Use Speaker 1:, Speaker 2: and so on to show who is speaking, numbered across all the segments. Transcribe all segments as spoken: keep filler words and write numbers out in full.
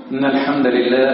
Speaker 1: إن الحمد لله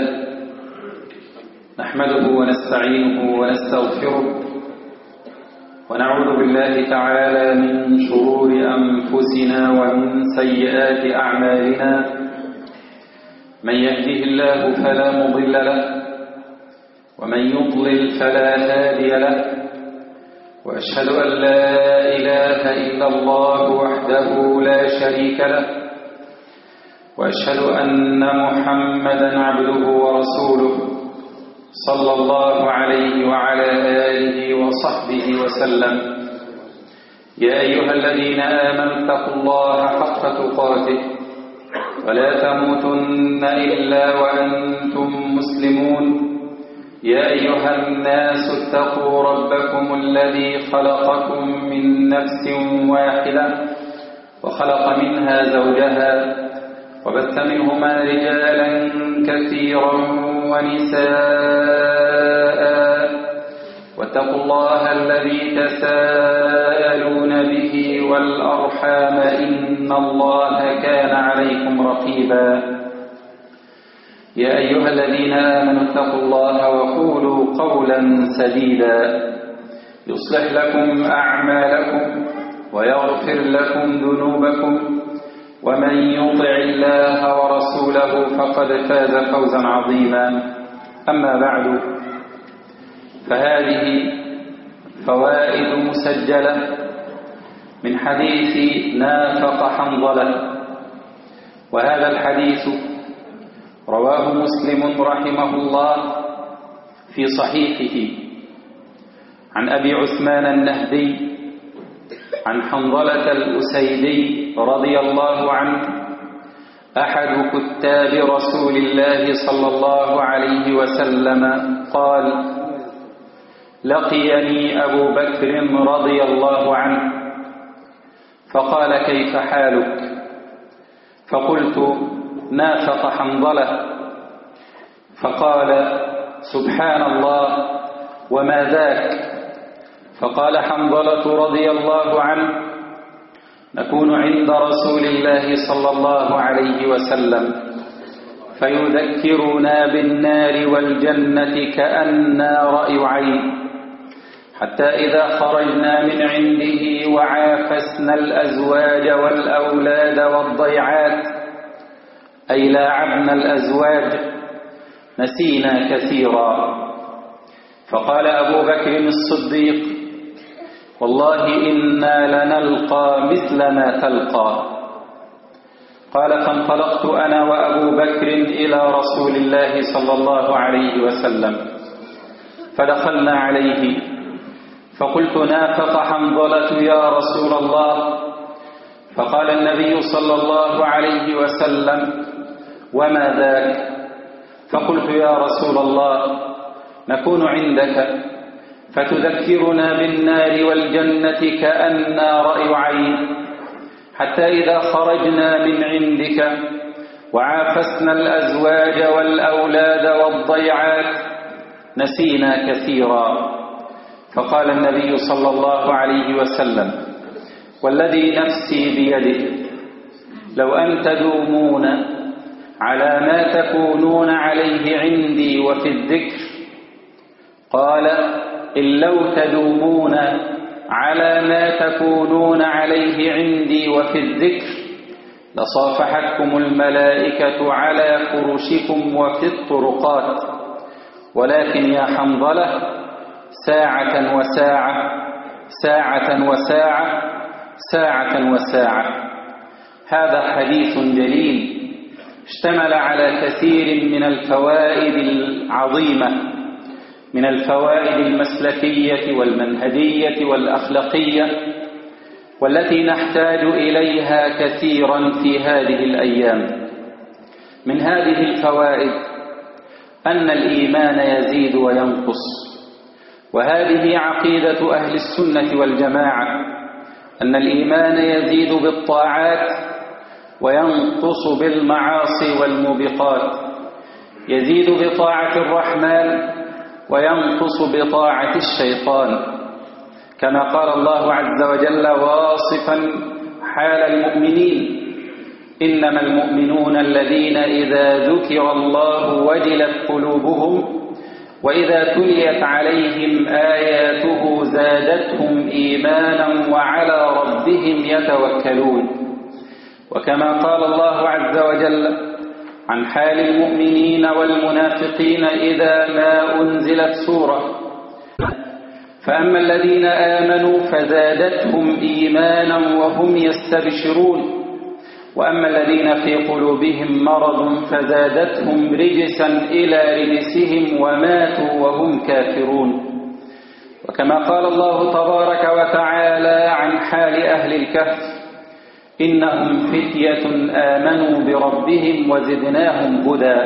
Speaker 1: نحمده ونستعينه ونستغفره ونعوذ بالله تعالى من شرور أنفسنا ومن سيئات أعمالنا. من يهده الله فلا مضل له ومن يضلل فلا هادي له، وأشهد أن لا إله إلا الله وحده لا شريك له، وأشهد أن محمدا عبده ورسوله صلى الله عليه وعلى آله وصحبه وسلم. يا أيها الذين آمنوا اتقوا الله حق تقاته ولا تموتن إلا وأنتم مسلمون. يا أيها الناس اتقوا ربكم الذي خلقكم من نفس واحدة وخلق منها زوجها وبث منهما رجالا كثيرا ونساء، واتقوا الله الذي تساءلون به والأرحام إن الله كان عليكم رقيبا. يا أيها الذين آمنوا اتقوا الله وقولوا قولا سديدا يصلح لكم أعمالكم ويغفر لكم ذنوبكم، ومن يطع الله ورسوله فقد فاز فوزا عظيما. أما بعد، فهذه فوائد مسجلة من حديث نافق حنظلة، وهذا الحديث رواه مسلم رحمه الله في صحيحه عن أبي عثمان النهدي عن حنظلة الأسيدي رضي الله عنه، أحد كتاب رسول الله صلى الله عليه وسلم، قال: لقيني أبو بكر رضي الله عنه فقال: كيف حالك؟ فقلت: نافق حنظلة. فقال: سبحان الله، وما ذاك؟ فقال حنظلة رضي الله عنه: نكون عند رسول الله صلى الله عليه وسلم فيذكرنا بالنار والجنة كأننا رأي عين، حتى إذا خرجنا من عنده وعافسنا الأزواج والأولاد والضيعات، أي لاعبنا الأزواج، نسينا كثيرا. فقال أبو بكر الصديق: والله إنا لنلقى مثل ما تلقى. قال: فانطلقت أنا وأبو بكر إلى رسول الله صلى الله عليه وسلم، فدخلنا عليه فقلت: نافق حنظلة يا رسول الله. فقال النبي صلى الله عليه وسلم: وما ذاك؟ فقلت: يا رسول الله، نكون عندك فتذكرنا بالنار والجنة كأننا رأي عين، حتى إذا خرجنا من عندك وعافسنا الأزواج والأولاد والضيعات نسينا كثيرا. فقال النبي صلى الله عليه وسلم: والذي نفسي بيده لو أن تدومون على ما تكونون عليه عندي وفي الذكر، قال: إن لو تدومون على ما تكونون عليه عندي وفي الذكر لصافحتكم الملائكة على فرشكم وفي الطرقات، ولكن يا حنظلة ساعة وساعة، ساعة وساعة، ساعة وساعة. هذا حديث جليل اشتمل على كثير من الفوائد العظيمة، من الفوائد المسلكية والمنهجية والأخلاقية، والتي نحتاج إليها كثيرا في هذه الأيام. من هذه الفوائد أن الإيمان يزيد وينقص، وهذه عقيدة أهل السنة والجماعة، أن الإيمان يزيد بالطاعات وينقص بالمعاصي والموبقات، يزيد بطاعة الرحمن وينقص بطاعة الشيطان، كما قال الله عز وجل واصفا حال المؤمنين: إنما المؤمنون الذين إذا ذكر الله وجلت قلوبهم وإذا تليت عليهم آياته زادتهم إيمانا وعلى ربهم يتوكلون. وكما قال الله عز وجل عن حال المؤمنين والمنافقين إذا ما أنزلت سورة: فأما الذين آمنوا فزادتهم إيمانا وهم يستبشرون، وأما الذين في قلوبهم مرض فزادتهم رجسا إلى رجسهم وماتوا وهم كافرون. وكما قال الله تبارك وتعالى عن حال أهل الكهف: إنهم فتية آمنوا بربهم وزدناهم هدى.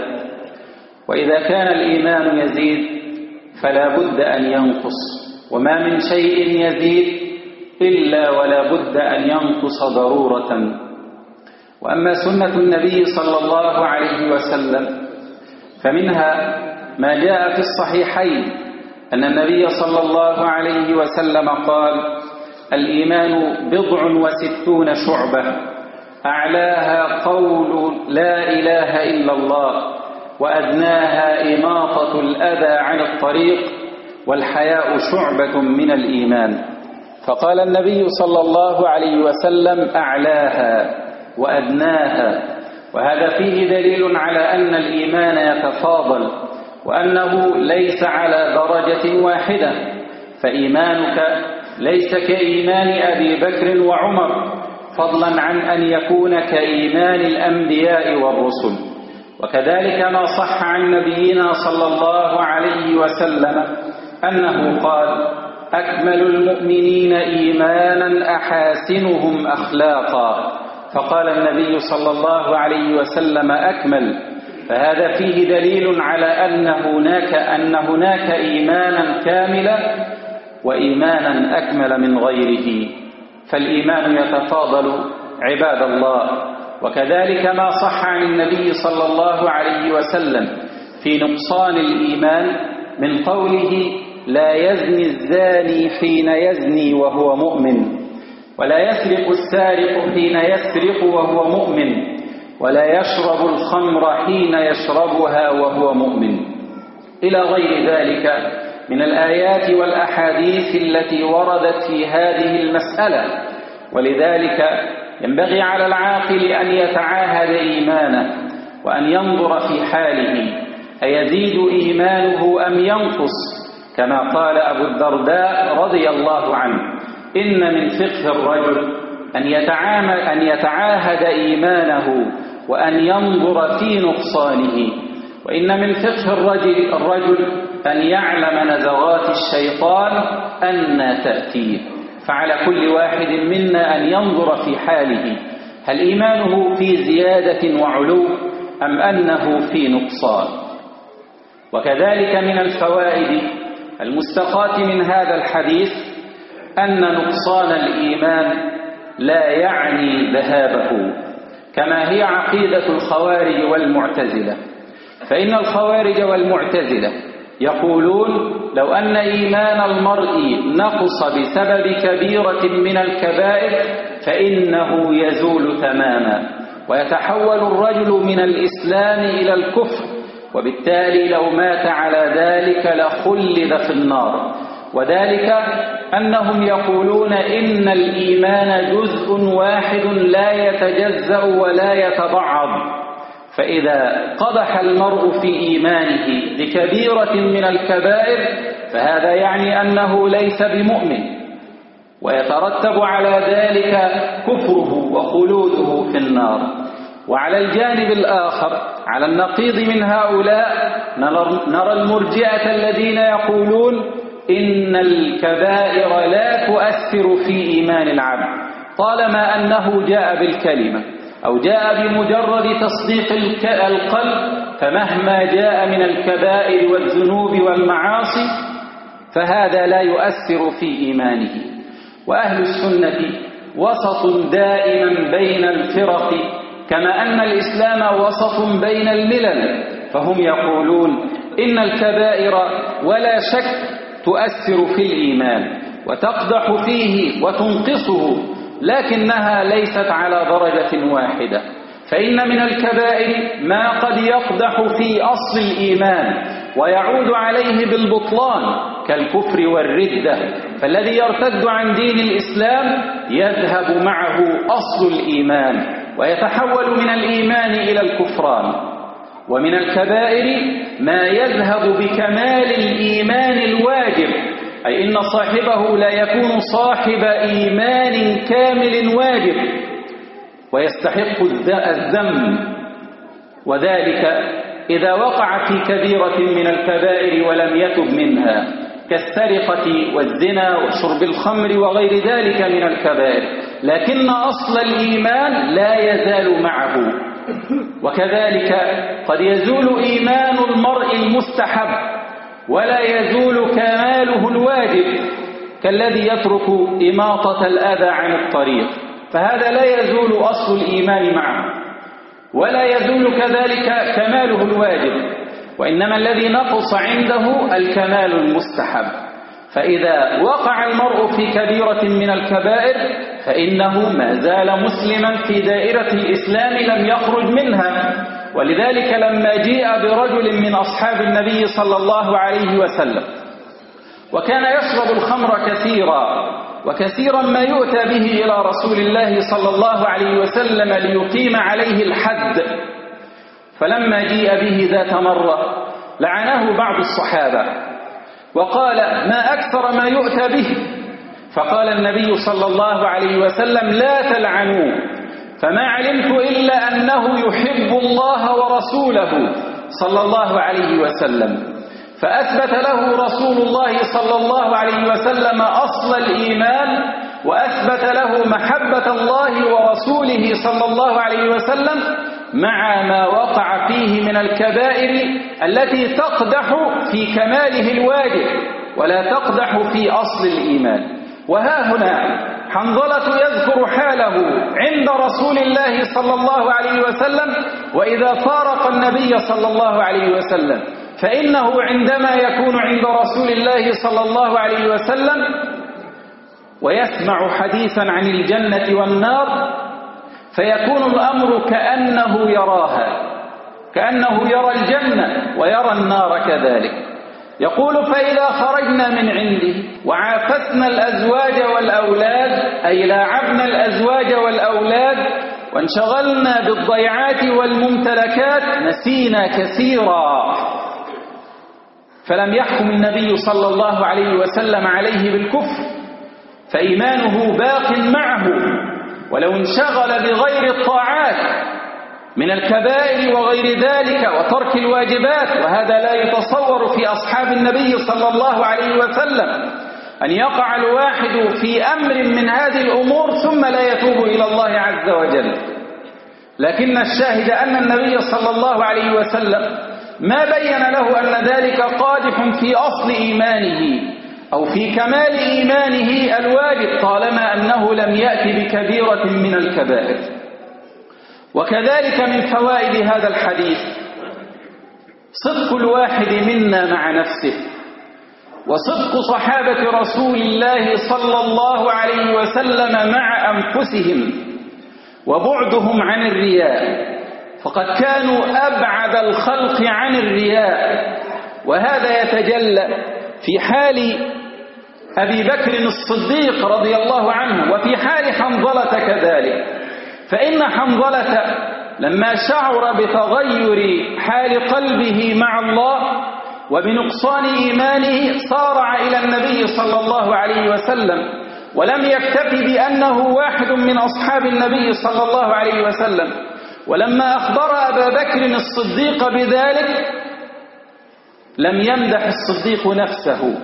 Speaker 1: وإذا كان الإيمان يزيد فلا بد أن ينقص، وما من شيء يزيد إلا ولا بد أن ينقص ضرورة. وأما سنة النبي صلى الله عليه وسلم فمنها ما جاء في الصحيحين أن النبي صلى الله عليه وسلم قال: الإيمان بضع وستون شعبة، أعلاها قول لا إله إلا الله، وأدناها إماطة الأذى عن الطريق، والحياء شعبة من الإيمان. فقال النبي صلى الله عليه وسلم: أعلاها وأدناها. وهذا فيه دليل على أن الإيمان يتفاضل، وأنه ليس على درجة واحدة، فإيمانك ليس كإيمان أبي بكر وعمر، فضلا عن أن يكون كإيمان الأنبياء والرسل. وكذلك ما صح عن نبينا صلى الله عليه وسلم أنه قال: أكمل المؤمنين إيمانا أحاسنهم أخلاقا. فقال النبي صلى الله عليه وسلم: أكمل. فهذا فيه دليل على أن هناك أن هناك إيمانا كاملا وإيمانا أكمل من غيره، فالإيمان يتفاضل عباد الله. وكذلك ما صح عن النبي صلى الله عليه وسلم في نقصان الإيمان من قوله: لا يزني الزاني حين يزني وهو مؤمن، ولا يسرق السارق حين يسرق وهو مؤمن، ولا يشرب الخمر حين يشربها وهو مؤمن، إلى غير ذلك من الآيات والأحاديث التي وردت في هذه المسألة. ولذلك ينبغي على العاقل أن يتعاهد إيمانه، وأن ينظر في حاله أيزيد إيمانه أم ينقص، كما قال أبو الدرداء رضي الله عنه: إن من فقه الرجل أن يتعامل أن يتعاهد إيمانه وأن ينظر في نقصانه، وإن من فقه الرجل, الرجل أن يعلم نزغات الشيطان أن تأتيه. فعلى كل واحد منا أن ينظر في حاله، هل إيمانه في زيادة وعلو أم أنه في نقصان. وكذلك من الفوائد المستقاة من هذا الحديث أن نقصان الإيمان لا يعني ذهابه، كما هي عقيدة الخوارج والمعتزلة. فإن الخوارج والمعتزلة يقولون: لو أن إيمان المرء نقص بسبب كبيرة من الكبائر فإنه يزول تماما، ويتحول الرجل من الإسلام إلى الكفر، وبالتالي لو مات على ذلك لخلد في النار. وذلك أنهم يقولون إن الإيمان جزء واحد لا يتجزأ ولا يتبعض، فإذا قدح المرء في إيمانه بكبيرة من الكبائر فهذا يعني أنه ليس بمؤمن، ويترتب على ذلك كفره وخلوده في النار. وعلى الجانب الآخر على النقيض من هؤلاء نرى المرجئة الذين يقولون إن الكبائر لا تؤثر في إيمان العبد طالما أنه جاء بالكلمة أو جاء بمجرد تصديق القلب، فمهما جاء من الكبائر والذنوب والمعاصي فهذا لا يؤثر في إيمانه. وأهل السنة وسط دائما بين الفرق، كما أن الإسلام وسط بين الملل، فهم يقولون إن الكبائر ولا شك تؤثر في الإيمان وتقدح فيه وتنقصه، لكنها ليست على درجة واحدة. فإن من الكبائر ما قد يقدح في أصل الإيمان ويعود عليه بالبطلان كالكفر والردة، فالذي يرتد عن دين الإسلام يذهب معه أصل الإيمان ويتحول من الإيمان إلى الكفران. ومن الكبائر ما يذهب بكمال الإيمان الواجب، أي إن صاحبه لا يكون صاحب إيمان كامل واجب ويستحق الذم، وذلك إذا وقع في كبيرة من الكبائر ولم يتب منها كالسرقة والزنا وشرب الخمر وغير ذلك من الكبائر، لكن أصل الإيمان لا يزال معه. وكذلك قد يزول إيمان المرء المستحب ولا يزول كماله الواجب كالذي يترك إماطة الأذى عن الطريق، فهذا لا يزول أصل الإيمان معه ولا يزول كذلك كماله الواجب، وإنما الذي نقص عنده الكمال المستحب. فإذا وقع المرء في كبيرة من الكبائر فإنه ما زال مسلما في دائرة الإسلام لم يخرج منها. ولذلك لما جيء برجل من أصحاب النبي صلى الله عليه وسلم وكان يشرب الخمر كثيرا وكثيرا ما يؤتى به إلى رسول الله صلى الله عليه وسلم ليقيم عليه الحد، فلما جيء به ذات مرة لعنه بعض الصحابة وقال: ما أكثر ما يؤتى به؟ فقال النبي صلى الله عليه وسلم: لا تلعنوه، فما علمت إلا أنه يحب الله ورسوله صلى الله عليه وسلم. فأثبت له رسول الله صلى الله عليه وسلم أصل الإيمان وأثبت له محبة الله ورسوله صلى الله عليه وسلم مع ما وقع فيه من الكبائر التي تقدح في كماله الواجب ولا تقدح في أصل الإيمان. وها هنا حنظلة يذكر حاله عند رسول الله صلى الله عليه وسلم وإذا فارق النبي صلى الله عليه وسلم، فإنه عندما يكون عند رسول الله صلى الله عليه وسلم ويسمع حديثا عن الجنة والنار فيكون الأمر كأنه يراها، كأنه يرى الجنة ويرى النار كذلك. يقول: فإذا خرجنا من عنده وعافسنا الأزواج والأولاد، أي لاعبنا الأزواج والأولاد وانشغلنا بالضيعات والممتلكات، نسينا كثيرا. فلم يحكم النبي صلى الله عليه وسلم عليه بالكفر، فإيمانه باق معه، ولو انشغل بغير الطاعات من الكبائر وغير ذلك وترك الواجبات، وهذا لا يتصور في أصحاب النبي صلى الله عليه وسلم أن يقع الواحد في أمر من هذه الأمور ثم لا يتوب إلى الله عز وجل. لكن الشاهد أن النبي صلى الله عليه وسلم ما بين له أن ذلك قادح في أصل إيمانه أو في كمال إيمانه الواجب طالما أنه لم يأتي بكبيرة من الكبائر. وكذلك من فوائد هذا الحديث صدق الواحد منا مع نفسه، وصدق صحابة رسول الله صلى الله عليه وسلم مع أنفسهم، وبعدهم عن الرياء، فقد كانوا أبعد الخلق عن الرياء. وهذا يتجلى في حال أبي بكر الصديق رضي الله عنه وفي حال حنظلة كذلك. فإن حنظلة لما شعر بتغير حال قلبه مع الله وبنقصان إيمانه صارع إلى النبي صلى الله عليه وسلم، ولم يكتف بأنه واحد من أصحاب النبي صلى الله عليه وسلم. ولما أخبر أبا بكر الصديق بذلك لم يمدح الصديق نفسه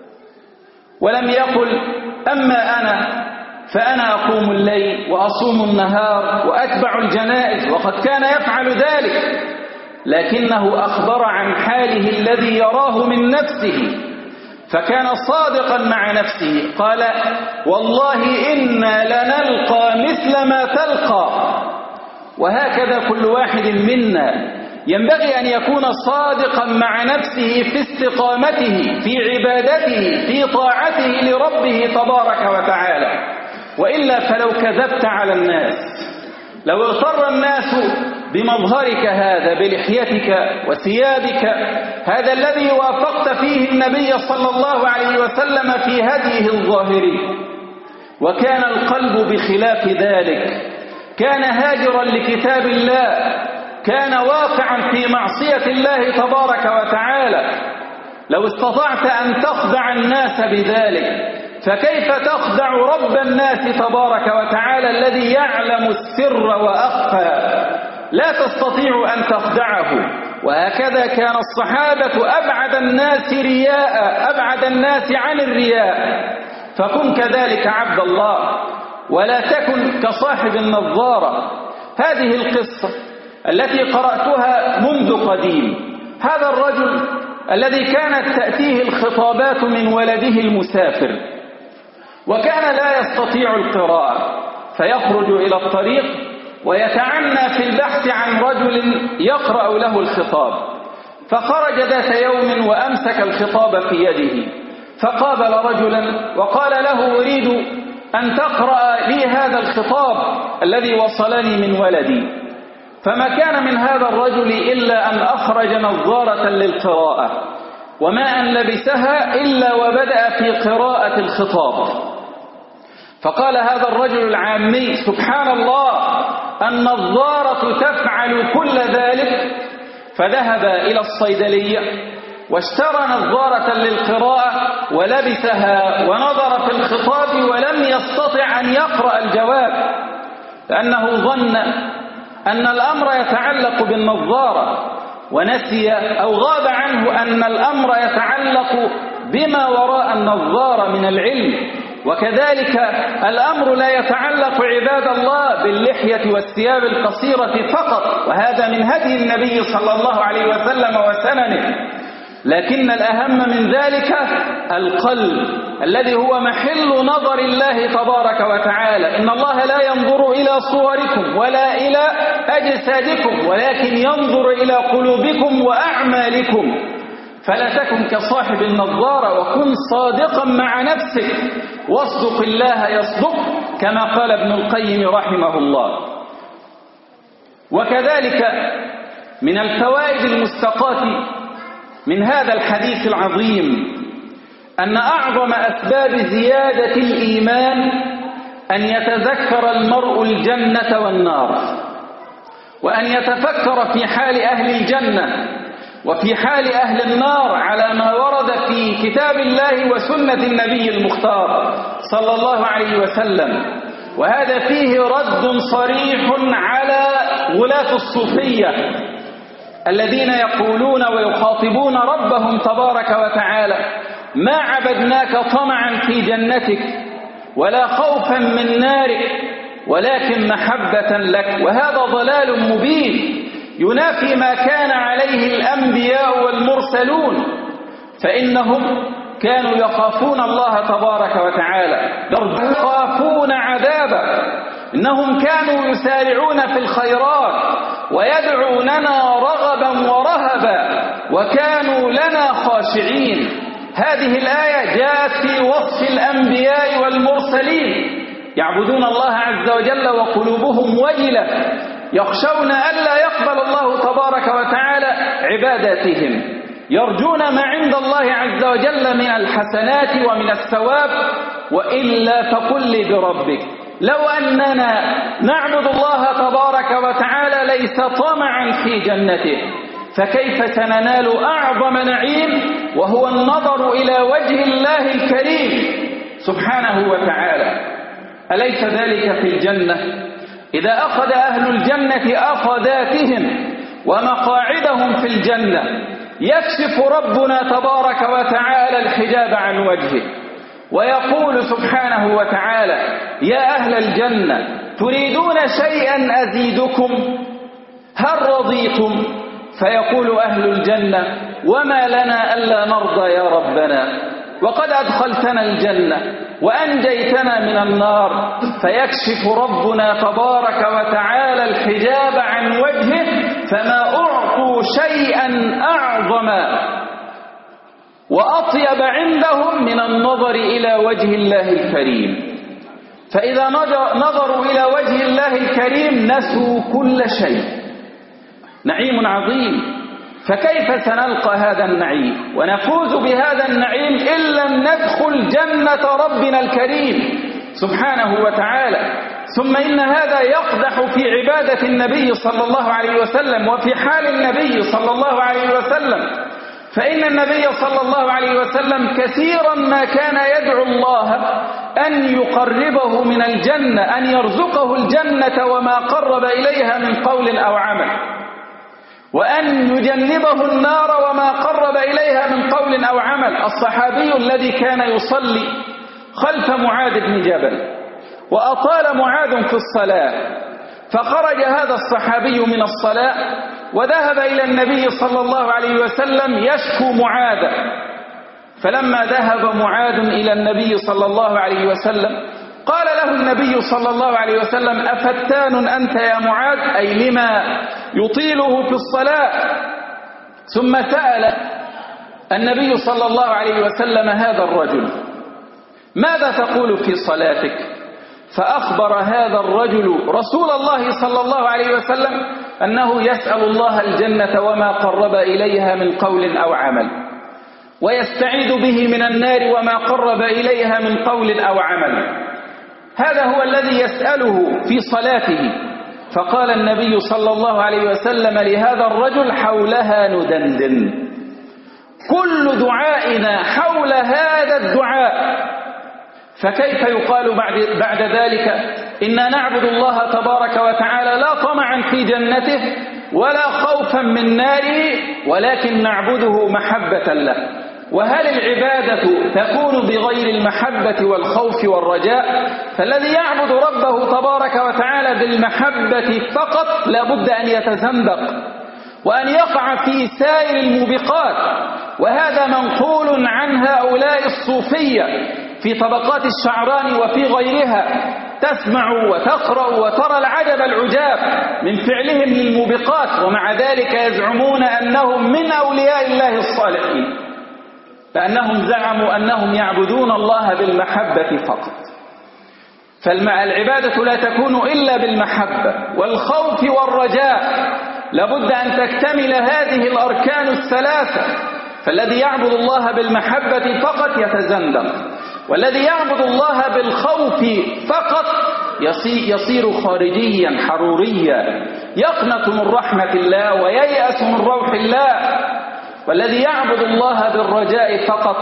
Speaker 1: ولم يقل: أما أنا فأنا أقوم الليل وأصوم النهار وأتبع الجنائز، وقد كان يفعل ذلك، لكنه أخبر عن حاله الذي يراه من نفسه، فكان صادقا مع نفسه. قال: والله إنا لنلقى مثل ما تلقى. وهكذا كل واحد منا ينبغي أن يكون صادقا مع نفسه في استقامته في عبادته في طاعته لربه تبارك وتعالى، وإلا فلو كذبت على الناس لو اغتر الناس بمظهرك هذا، بلحيتك وثيابك، هذا الذي وافقت فيه النبي صلى الله عليه وسلم في هديه الظاهري، وكان القلب بخلاف ذلك، كان هاجرا لكتاب الله، كان واقعا في معصية الله تبارك وتعالى، لو استطعت أن تخدع الناس بذلك فكيف تخدع رب الناس تبارك وتعالى الذي يعلم السر وأخفى؟ لا تستطيع أن تخدعه. وهكذا كان الصحابة أبعد الناس رياء، أبعد الناس عن الرياء، فكن كذلك عبد الله، ولا تكن كصاحب النظارة. هذه القصة التي قرأتها منذ قديم، هذا الرجل الذي كانت تأتيه الخطابات من ولده المسافر، وكان لا يستطيع القراءة، فيخرج إلى الطريق ويتعنى في البحث عن رجل يقرأ له الخطاب. فخرج ذات يوم وأمسك الخطاب في يده، فقابل رجلا وقال له: أريد أن تقرأ لي هذا الخطاب الذي وصلني من ولدي. فما كان من هذا الرجل إلا أن أخرج نظارة للقراءة، وما أن لبسها إلا وبدأ في قراءة الخطاب. فقال هذا الرجل العامي: سبحان الله، النظارة تفعل كل ذلك. فذهب إلى الصيدلية واشترى نظارة للقراءة ولبسها ونظر في الخطاب، ولم يستطع أن يقرأ الجواب، لأنه ظن أن الأمر يتعلق بالنظارة، ونسي أو غاب عنه أن الأمر يتعلق بما وراء النظارة من العلم. وكذلك الأمر لا يتعلق عباد الله باللحية والثياب القصيرة فقط، وهذا من هدي النبي صلى الله عليه وسلم وسننه، لكن الأهم من ذلك القلب الذي هو محل نظر الله تبارك وتعالى. إن الله لا ينظر إلى صوركم ولا إلى أجسادكم، ولكن ينظر إلى قلوبكم وأعمالكم. فلا تكن كصاحب النظارة، وكن صادقا مع نفسك، واصدق الله يصدق، كما قال ابن القيم رحمه الله. وكذلك من الفوائد المستقاة من هذا الحديث العظيم أن أعظم أسباب زيادة الإيمان أن يتذكر المرء الجنة والنار، وأن يتفكر في حال أهل الجنة وفي حال أهل النار على ما ورد في كتاب الله وسنة النبي المختار صلى الله عليه وسلم. وهذا فيه رد صريح على غلاة الصوفية الذين يقولون ويخاطبون ربهم تبارك وتعالى: ما عبدناك طمعا في جنتك ولا خوفا من نارك، ولكن محبة لك. وهذا ضلال مبين ينافي ما كان عليه الأنبياء والمرسلون، فإنهم كانوا يخافون الله تبارك وتعالى، يخافون عذابه. إنهم كانوا يسارعون في الخيرات ويدعوننا رغبا ورهبا، وكانوا لنا خاشعين. هذه الآية جاءت في وصف الأنبياء والمرسلين، يعبدون الله عز وجل وقلوبهم وجلة، يخشون ألا يقبل الله تبارك وتعالى عباداتهم، يرجون ما عند الله عز وجل من الحسنات ومن الثواب. وإلا فقل لي بربك لو أننا نعبد الله تبارك وتعالى ليس طمعا في جنته، فكيف سننال أعظم نعيم وهو النظر إلى وجه الله الكريم سبحانه وتعالى؟ أليس ذلك في الجنة؟ إذا أخذ أهل الجنة أخذاتهم ومقاعدهم في الجنة يكشف ربنا تبارك وتعالى الحجاب عن وجهه ويقول سبحانه وتعالى: يا أهل الجنة تريدون شيئا أزيدكم؟ هل رضيتم؟ فيقول أهل الجنة: وما لنا ألا نرضى يا ربنا، وقد أدخلتنا الجنة وأنجيتنا من النار. فيكشف ربنا تبارك وتعالى الحجاب عن وجهه، فما أعطوا شيئا أعظم وأطيب عندهم من النظر إلى وجه الله الكريم. فإذا نظروا إلى وجه الله الكريم نسوا كل شيء. نعيم عظيم، فكيف سنلقى هذا النعيم ونفوز بهذا النعيم إن لم ندخل جنة ربنا الكريم سبحانه وتعالى؟ ثم إن هذا يقدح في عبادة النبي صلى الله عليه وسلم وفي حال النبي صلى الله عليه وسلم، فإن النبي صلى الله عليه وسلم كثيرا ما كان يدعو الله أن يقربه من الجنة، أن يرزقه الجنة وما قرب إليها من قول أو عمل، وأن يجنبه النار وما قرب إليها من قول أو عمل. الصحابي الذي كان يصلي خلف معاذ بن جبل وأطال معاذ في الصلاة، فخرج هذا الصحابي من الصلاة وذهب إلى النبي صلى الله عليه وسلم يشكو معاذ. فلما ذهب معاذ إلى النبي صلى الله عليه وسلم قال له النبي صلى الله عليه وسلم: أفتان أنت يا معاذ؟ أي لما يطيله في الصلاة. ثم سأل النبي صلى الله عليه وسلم هذا الرجل: ماذا تقول في صلاتك؟ فأخبر هذا الرجل رسول الله صلى الله عليه وسلم أنه يسأل الله الجنة وما قرب إليها من قول أو عمل، ويستعيذ به من النار وما قرب إليها من قول أو عمل. هذا هو الذي يسأله في صلاته. فقال النبي صلى الله عليه وسلم لهذا الرجل: حولها ندندن، كل دعائنا حول هذا الدعاء. فكيف يقال بعد, بعد ذلك إنا نعبد الله تبارك وتعالى لا طمعا في جنته ولا خوفا من ناره، ولكن نعبده محبة له؟ وهل العبادة تكون بغير المحبة والخوف والرجاء؟ فالذي يعبد ربه تبارك وتعالى بالمحبة فقط لابد أن يتزندق وأن يقع في سائر الموبقات. وهذا منقول عن هؤلاء الصوفية في طبقات الشعراني وفي غيرها، تسمع وتقرأ وترى العجب العجاب من فعلهم للموبقات، ومع ذلك يزعمون أنهم من أولياء الله الصالحين، لأنهم زعموا أنهم يعبدون الله بالمحبة فقط. فالعبادة لا تكون إلا بالمحبة والخوف والرجاء، لابد أن تكتمل هذه الأركان الثلاثة. فالذي يعبد الله بالمحبة فقط يتزندق، والذي يعبد الله بالخوف فقط يصير خارجيا حروريا، يقنط من رحمة الله وييأس من روح الله. والذي يعبد الله بالرجاء فقط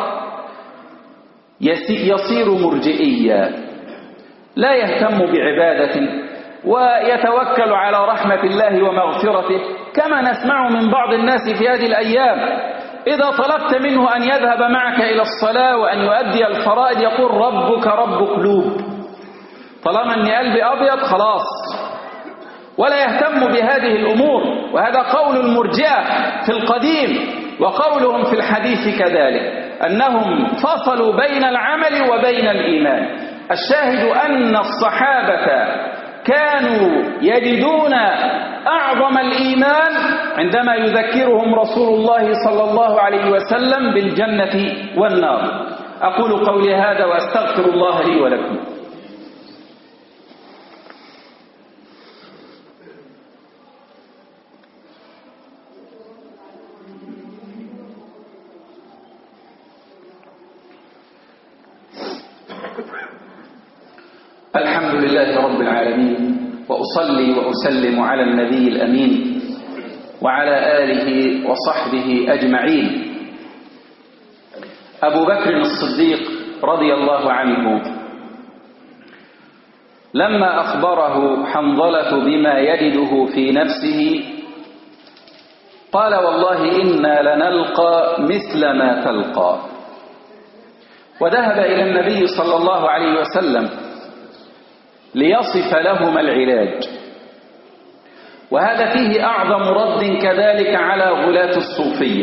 Speaker 1: يصير مرجئيا، لا يهتم بعبادة ويتوكل على رحمة الله ومغفرته، كما نسمع من بعض الناس في هذه الأيام. إذا طلبت منه أن يذهب معك إلى الصلاة وأن يؤدي الفرائض يقول: ربك رب قلوب، طالما أن قلبي أبيض خلاص، ولا يهتم بهذه الأمور. وهذا قول المرجئة في القديم، وقولهم في الحديث كذلك، أنهم فصلوا بين العمل وبين الإيمان. الشاهد أن الصحابة كانوا يجدون أعظم الإيمان عندما يذكرهم رسول الله صلى الله عليه وسلم بالجنة والنار. أقول قولي هذا وأستغفر الله لي ولكم. الحمد لله رب العالمين، وأصلي وأسلم على النبي الأمين وعلى آله وصحبه أجمعين. أبو بكر الصديق رضي الله عنه لما أخبره حنظلة بما يجده في نفسه قال: والله إنا لنلقى مثل ما تلقى. وذهب إلى النبي صلى الله عليه وسلم ليصف لهما العلاج. وهذا فيه أعظم رد كذلك على غلاة الصوفية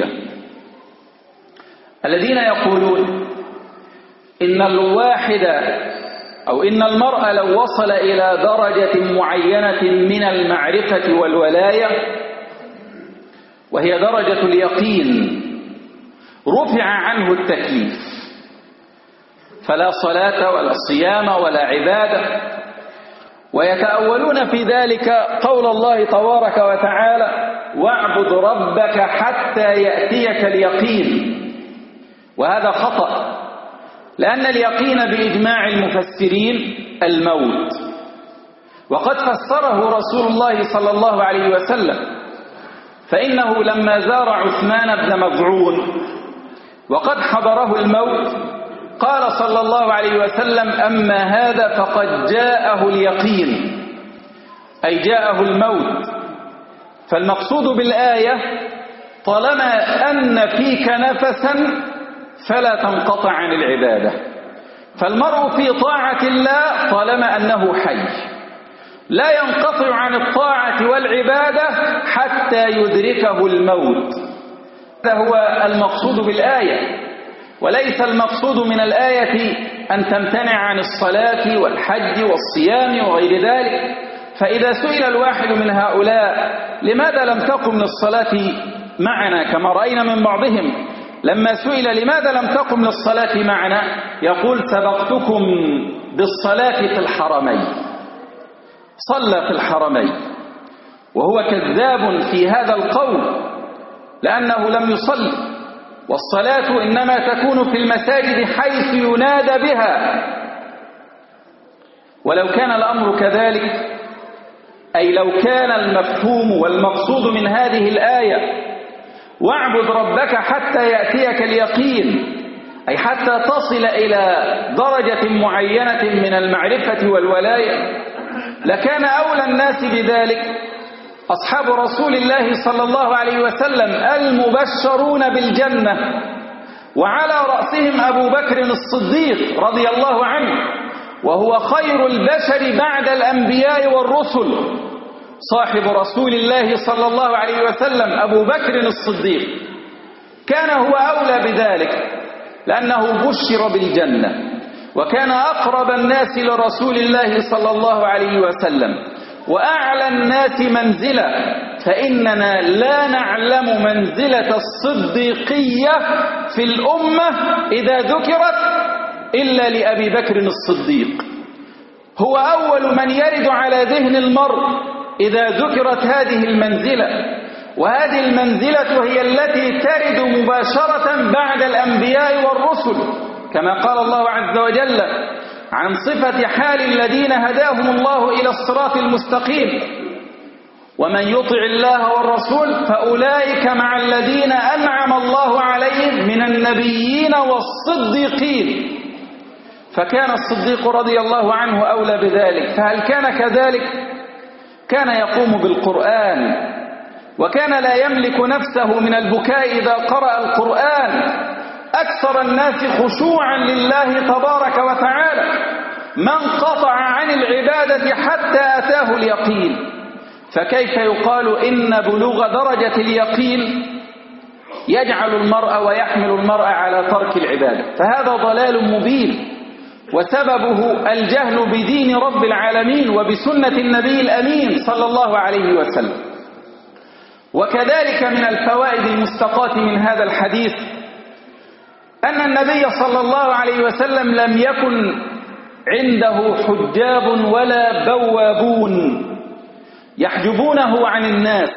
Speaker 1: الذين يقولون إن الواحد أو إن المرء لو وصل إلى درجة معينة من المعرفة والولاية وهي درجة اليقين رفع عنه التكليف، فلا صلاة ولا صيام ولا عبادة. ويتأولون في ذلك قول الله تبارك وتعالى: واعبد ربك حتى يأتيك اليقين. وهذا خطأ، لأن اليقين بإجماع المفسرين الموت، وقد فسره رسول الله صلى الله عليه وسلم، فإنه لما زار عثمان بن مظعون وقد حضره الموت قال صلى الله عليه وسلم: أما هذا فقد جاءه اليقين، أي جاءه الموت. فالمقصود بالآية: طالما أن فيك نفسا فلا تنقطع عن العبادة. فالمرء في طاعة الله طالما أنه حي، لا ينقطع عن الطاعة والعبادة حتى يدركه الموت. هذا هو المقصود بالآية، وليس المقصود من الآية أن تمتنع عن الصلاة والحج والصيام وغير ذلك. فإذا سئل الواحد من هؤلاء: لماذا لم تقم للصلاة معنا؟ كما رأينا من بعضهم لما سئل: لماذا لم تقم للصلاة معنا؟ يقول: سبقتكم بالصلاة في الحرمين. صلى في الحرمين، وهو كذاب في هذا القول، لأنه لم يصلي، والصلاة إنما تكون في المساجد حيث ينادى بها. ولو كان الأمر كذلك، أي لو كان المفهوم والمقصود من هذه الآية واعبد ربك حتى يأتيك اليقين، أي حتى تصل إلى درجة معينة من المعرفة والولاية، لكان أولى الناس بذلك أصحاب رسول الله صلى الله عليه وسلم المبشرون بالجنة، وعلى رأسهم أبو بكر الصديق رضي الله عنه، وهو خير البشر بعد الأنبياء والرسل، صاحب رسول الله صلى الله عليه وسلم أبو بكر الصديق. كان هو أولى بذلك لأنه بشر بالجنة، وكان أقرب الناس لرسول الله صلى الله عليه وسلم وأعلى الناس منزلة، فإننا لا نعلم منزلة الصديقية في الأمة إذا ذكرت إلا لأبي بكر الصديق. هو أول من يرد على ذهن المرء إذا ذكرت هذه المنزلة، وهذه المنزلة هي التي ترد مباشرة بعد الأنبياء والرسل، كما قال الله عز وجل عن صفة حال الذين هداهم الله إلى الصراط المستقيم: ومن يطع الله والرسول فأولئك مع الذين أنعم الله عليهم من النبيين والصديقين. فكان الصديق رضي الله عنه أولى بذلك. فهل كان كذلك؟ كان يقوم بالقرآن، وكان لا يملك نفسه من البكاء إذا قرأ القرآن، أكثر الناس خشوعا لله تبارك وتعالى، من قطع عن العبادة حتى أتاه اليقين. فكيف يقال إن بلوغ درجة اليقين يجعل المرء ويحمل المرء على ترك العبادة؟ فهذا ضلال مبين، وسببه الجهل بدين رب العالمين وبسنة النبي الأمين صلى الله عليه وسلم. وكذلك من الفوائد المستقاة من هذا الحديث أن النبي صلى الله عليه وسلم لم يكن عنده حجاب ولا بوابون يحجبونه عن الناس،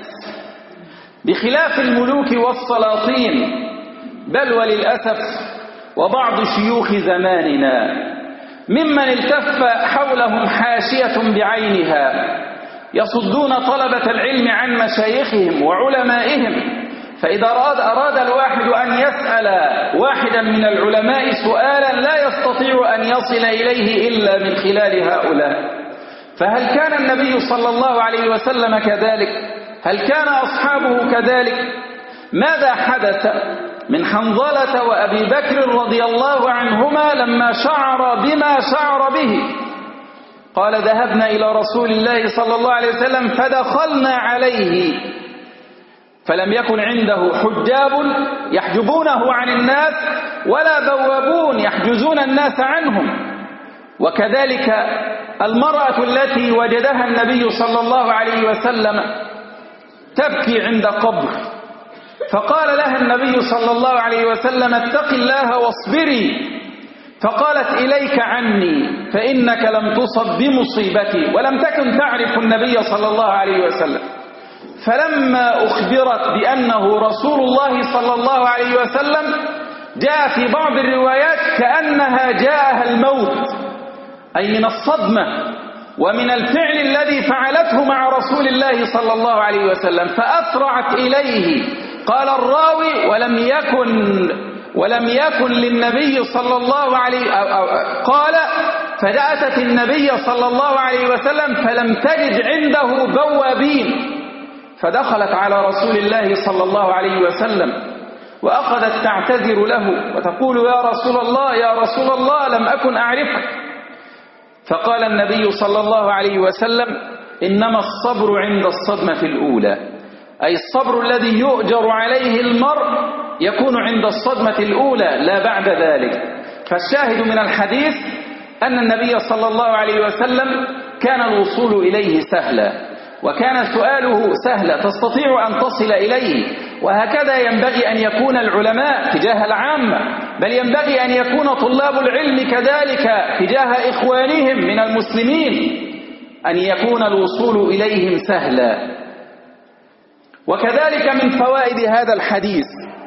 Speaker 1: بخلاف الملوك والسلاطين، بل وللأسف وبعض شيوخ زماننا ممن التف حولهم حاشية بعينها يصدون طلبة العلم عن مشايخهم وعلمائهم. فإذا أراد, أراد الواحد أن يسأل واحدا من العلماء سؤالا لا يستطيع أن يصل إليه إلا من خلال هؤلاء. فهل كان النبي صلى الله عليه وسلم كذلك؟ هل كان أصحابه كذلك؟ ماذا حدث من حنظلة وأبي بكر رضي الله عنهما لما شعر بما شعر به؟ قال: ذهبنا إلى رسول الله صلى الله عليه وسلم فدخلنا عليه فلم يكن عنده حجاب يحجبونه عن الناس ولا بوابون يحجزون الناس عنهم. وكذلك المرأة التي وجدها النبي صلى الله عليه وسلم تبكي عند قبر، فقال لها النبي صلى الله عليه وسلم: اتق الله واصبري، فقالت إليك عني فإنك لم تصب بمصيبتي، ولم تكن تعرف النبي صلى الله عليه وسلم. فلما أخبرت بأنه رسول الله صلى الله عليه وسلم جاء في بعض الروايات كأنها جاءها الموت، أي من الصدمة ومن الفعل الذي فعلته مع رسول الله صلى الله عليه وسلم، فأسرعت إليه. قال الراوي ولم يكن ولم يكن للنبي صلى الله عليه أو أو قال فأتت النبي صلى الله عليه وسلم فلم تجد عنده بوابين، فدخلت على رسول الله صلى الله عليه وسلم وأخذت تعتذر له وتقول يا رسول الله يا رسول الله لم أكن أعرفك. فقال النبي صلى الله عليه وسلم إنما الصبر عند الصدمة الأولى، أي الصبر الذي يؤجر عليه المرء يكون عند الصدمة الأولى لا بعد ذلك. فالشاهد من الحديث أن النبي صلى الله عليه وسلم كان الوصول إليه سهلا، وكان سؤاله سهلا تستطيع أن تصل إليه. وهكذا ينبغي أن يكون العلماء تجاه العامة، بل ينبغي أن يكون طلاب العلم كذلك تجاه إخوانهم من المسلمين، أن يكون الوصول إليهم سهلا. وكذلك من فوائد هذا الحديث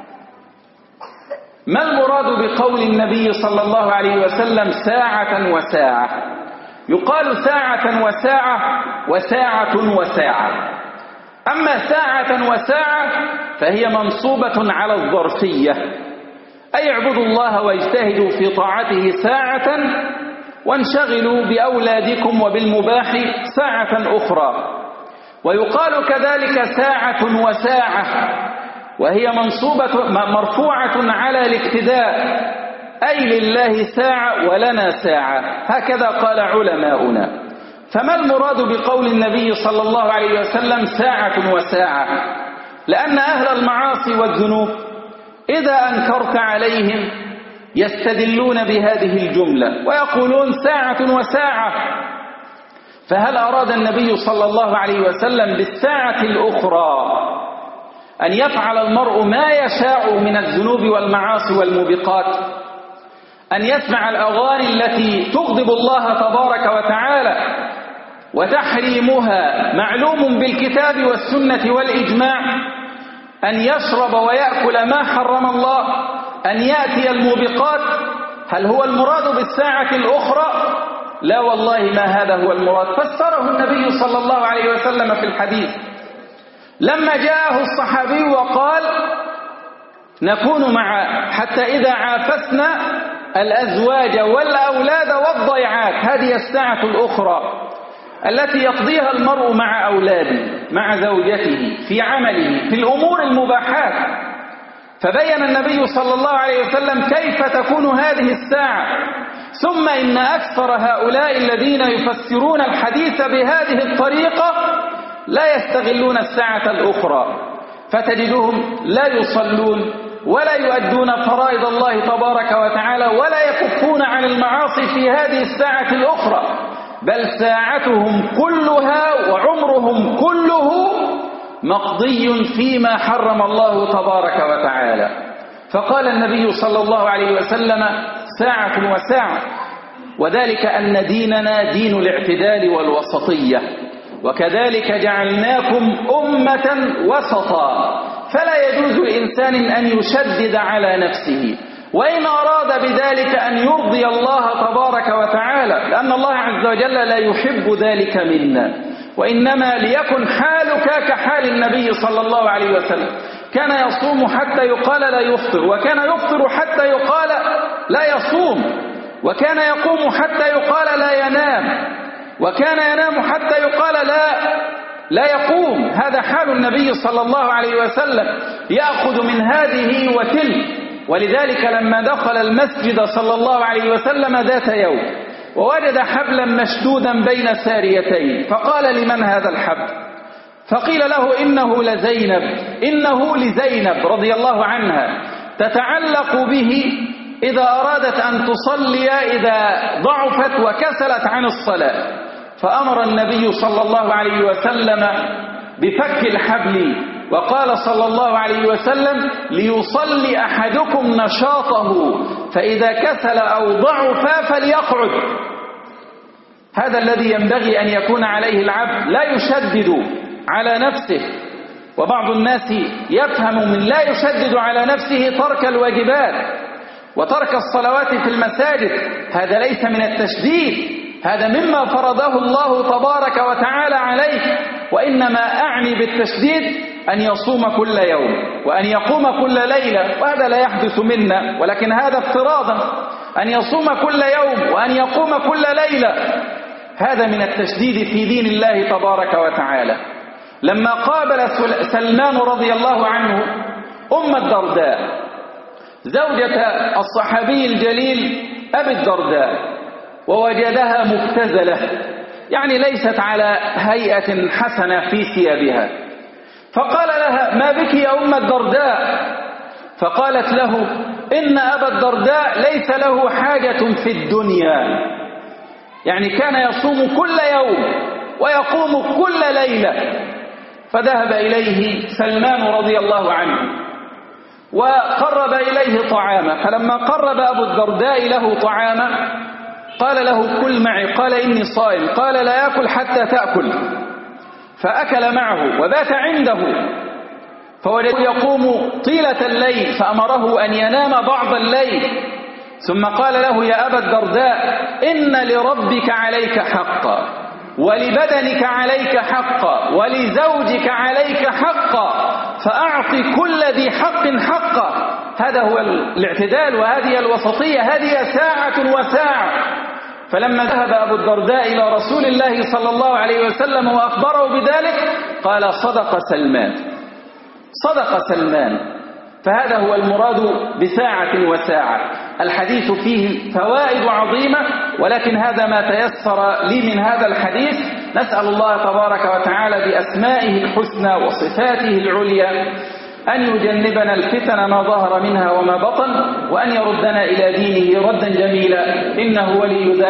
Speaker 1: ما المراد بقول النبي صلى الله عليه وسلم ساعة وساعة؟ يقال ساعة وساعة وساعة وساعة. أما ساعة وساعة فهي منصوبة على الظرفية، أي اعبدوا الله واجتهدوا في طاعته ساعة وانشغلوا بأولادكم وبالمباح ساعة أخرى. ويقال كذلك ساعة وساعة وهي منصوبة مرفوعة على الاقتداء، أي لله ساعة ولنا ساعة، هكذا قال علماؤنا. فما المراد بقول النبي صلى الله عليه وسلم ساعة وساعة؟ لأن أهل المعاصي والذنوب إذا أنكرت عليهم يستدلون بهذه الجملة ويقولون ساعة وساعة. فهل أراد النبي صلى الله عليه وسلم بالساعة الأخرى أن يفعل المرء ما يشاء من الذنوب والمعاصي والموبقات، أن يسمع الأغاني التي تغضب الله تبارك وتعالى وتحريمها معلوم بالكتاب والسنة والإجماع، أن يشرب ويأكل ما حرم الله، أن يأتي الموبقات؟ هل هو المراد بالساعة الأخرى؟ لا والله ما هذا هو المراد. فسره النبي صلى الله عليه وسلم في الحديث لما جاءه الصحابي وقال نكون مع حتى إذا عافسنا الأزواج والأولاد والضيعات، هذه الساعة الأخرى التي يقضيها المرء مع أولاده مع زوجته في عمله في الأمور المباحات. فبين النبي صلى الله عليه وسلم كيف تكون هذه الساعة. ثم إن أكثر هؤلاء الذين يفسرون الحديث بهذه الطريقة لا يستغلون الساعة الأخرى، فتجدهم لا يصلون ولا يؤدون فرائض الله تبارك وتعالى ولا يكفون عن المعاصي في هذه الساعة الأخرى، بل ساعتهم كلها وعمرهم كله مقضي فيما حرم الله تبارك وتعالى. فقال النبي صلى الله عليه وسلم ساعة وساعة، وذلك أن ديننا دين الاعتدال والوسطية، وكذلك جعلناكم أمة وسطا، فلا يجوز لإنسان أن يشدد على نفسه، وإن أراد بذلك أن يرضي الله تبارك وتعالى، لأن الله عز وجل لا يحب ذلك منا، وإنما ليكن حالك كحال النبي صلى الله عليه وسلم، كان يصوم حتى يقال لا يفطر، وكان يفطر حتى يقال لا يصوم، وكان يقوم حتى يقال لا ينام، وكان ينام حتى يقال لا لا يقوم. هذا حال النبي صلى الله عليه وسلم، يأخذ من هذه وتلك. ولذلك لما دخل المسجد صلى الله عليه وسلم ذات يوم ووجد حبلا مشدودا بين ساريتين، فقال لمن هذا الحبل؟ فقيل له إنه لزينب، إنه لزينب رضي الله عنها تتعلق به إذا أرادت أن تصلي إذا ضعفت وكسلت عن الصلاة. فأمر النبي صلى الله عليه وسلم بفك الحبل وقال صلى الله عليه وسلم ليصلي أحدكم نشاطه فإذا كسل أو ضعف فليقعد. هذا الذي ينبغي أن يكون عليه العبد، لا يشدد على نفسه. وبعض الناس يفهم من لا يشدد على نفسه ترك الواجبات وترك الصلوات في المساجد، هذا ليس من التشديد، هذا مما فرضه الله تبارك وتعالى عليه. وإنما أعني بالتشديد أن يصوم كل يوم وأن يقوم كل ليلة، وهذا لا يحدث منا، ولكن هذا افتراضا، أن يصوم كل يوم وأن يقوم كل ليلة، هذا من التشديد في دين الله تبارك وتعالى. لما قابل سلمان رضي الله عنه أم الدرداء زوجة الصحابي الجليل أبي الدرداء ووجدها مبتذلة، يعني ليست على هيئة حسنة في ثيابها، فقال لها: ما بك يا أم الدرداء؟ فقالت له: إن أبا الدرداء ليس له حاجة في الدنيا، يعني كان يصوم كل يوم ويقوم كل ليلة. فذهب إليه سلمان رضي الله عنه وقرب إليه طعاما، فلما قرب أبو الدرداء له طعاما قال له: كل معي. قال: إني صائم. قال: لا يأكل حتى تأكل. فأكل معه وبات عنده، فوجده يقوم طيلة الليل، فأمره أن ينام بعض الليل، ثم قال له: يا أبا الدرداء، إن لربك عليك حقا، ولبدنك عليك حقا، ولزوجك عليك حقا، فأعط كل ذي حق حقا. هذا هو الاعتدال وهذه الوسطية، هذه ساعة وساعة. فلما ذهب أبو الدرداء إلى رسول الله صلى الله عليه وسلم وأخبره بذلك قال: صدق سلمان، صدق سلمان. فهذا هو المراد بساعة وساعة. الحديث فيه فوائد عظيمة، ولكن هذا ما تيسر لي من هذا الحديث. نسأل الله تبارك وتعالى بأسمائه الحسنى وصفاته العليا أن يجنبنا الفتن ما ظهر منها وما بطن، وأن يردنا إلى دينه ردا جميلا، إنه ولي ذلك.